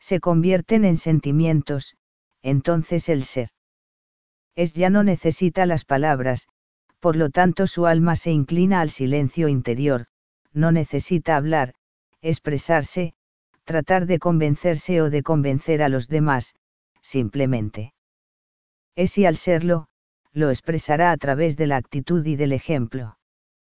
Se convierten en sentimientos, entonces el ser ya no necesita las palabras, por lo tanto su alma se inclina al silencio interior, no necesita hablar, expresarse, tratar de convencerse o de convencer a los demás, simplemente es, y al serlo, lo expresará a través de la actitud y del ejemplo.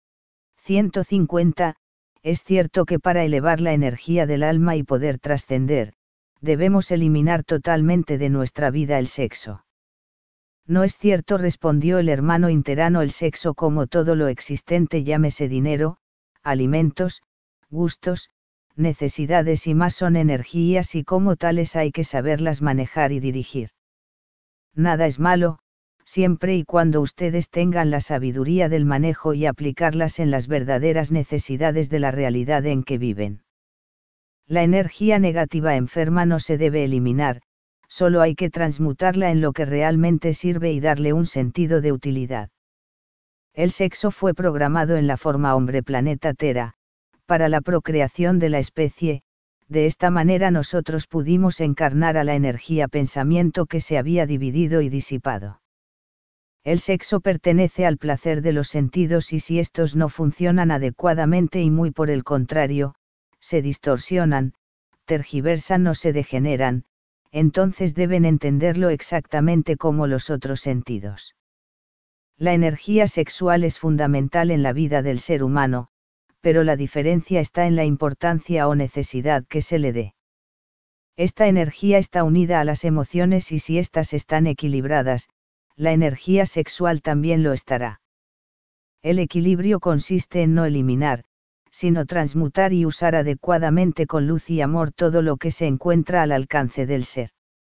150. Es cierto que para elevar la energía del alma y poder trascender, debemos eliminar totalmente de nuestra vida el sexo. No es cierto, respondió el hermano interano, el sexo, como todo lo existente, llámese dinero, alimentos, gustos, necesidades y más, son energías y como tales hay que saberlas manejar y dirigir. Nada es malo, siempre y cuando ustedes tengan la sabiduría del manejo y aplicarlas en las verdaderas necesidades de la realidad en que viven. La energía negativa enferma no se debe eliminar, solo hay que transmutarla en lo que realmente sirve y darle un sentido de utilidad. El sexo fue programado en la forma hombre-planeta Tera, para la procreación de la especie. De esta manera nosotros pudimos encarnar a la energía pensamiento que se había dividido y disipado. El sexo pertenece al placer de los sentidos, y si estos no funcionan adecuadamente y muy por el contrario, se distorsionan, tergiversan o se degeneran, entonces deben entenderlo exactamente como los otros sentidos. La energía sexual es fundamental en la vida del ser humano, pero la diferencia está en la importancia o necesidad que se le dé. Esta energía está unida a las emociones, y si éstas están equilibradas, la energía sexual también lo estará. El equilibrio consiste en no eliminar, sino transmutar y usar adecuadamente con luz y amor todo lo que se encuentra al alcance del ser.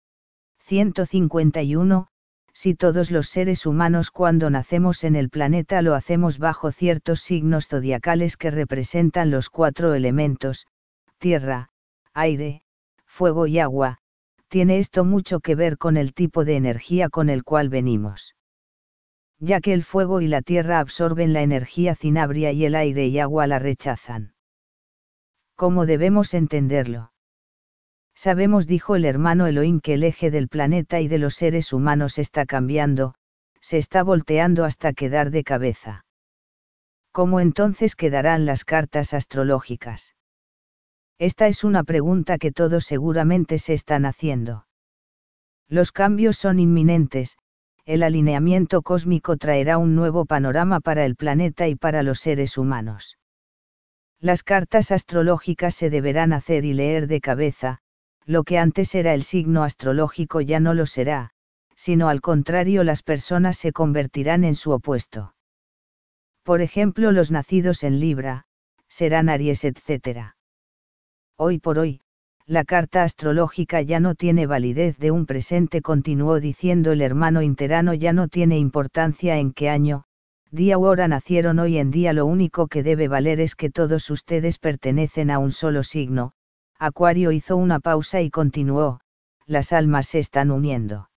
151. Si todos los seres humanos cuando nacemos en el planeta lo hacemos bajo ciertos signos zodiacales que representan los 4 elementos, tierra, aire, fuego y agua, tiene esto mucho que ver con el tipo de energía con el cual venimos. Ya que el fuego y la tierra absorben la energía cinabria y el aire y agua la rechazan. ¿Cómo debemos entenderlo? Sabemos, dijo el hermano Elohim, que el eje del planeta y de los seres humanos está cambiando, se está volteando hasta quedar de cabeza. ¿Cómo entonces quedarán las cartas astrológicas? Esta es una pregunta que todos seguramente se están haciendo. Los cambios son inminentes, el alineamiento cósmico traerá un nuevo panorama para el planeta y para los seres humanos. Las cartas astrológicas se deberán hacer y leer de cabeza. Lo que antes era el signo astrológico ya no lo será, sino al contrario, las personas se convertirán en su opuesto. Por ejemplo, los nacidos en Libra, serán Aries, etc. Hoy por hoy, la carta astrológica ya no tiene validez de un presente, continuó diciendo el hermano interano, ya no tiene importancia en qué año, día u hora nacieron. Hoy en día lo único que debe valer es que todos ustedes pertenecen a un solo signo. Acuario hizo una pausa y continuó, las almas se están uniendo.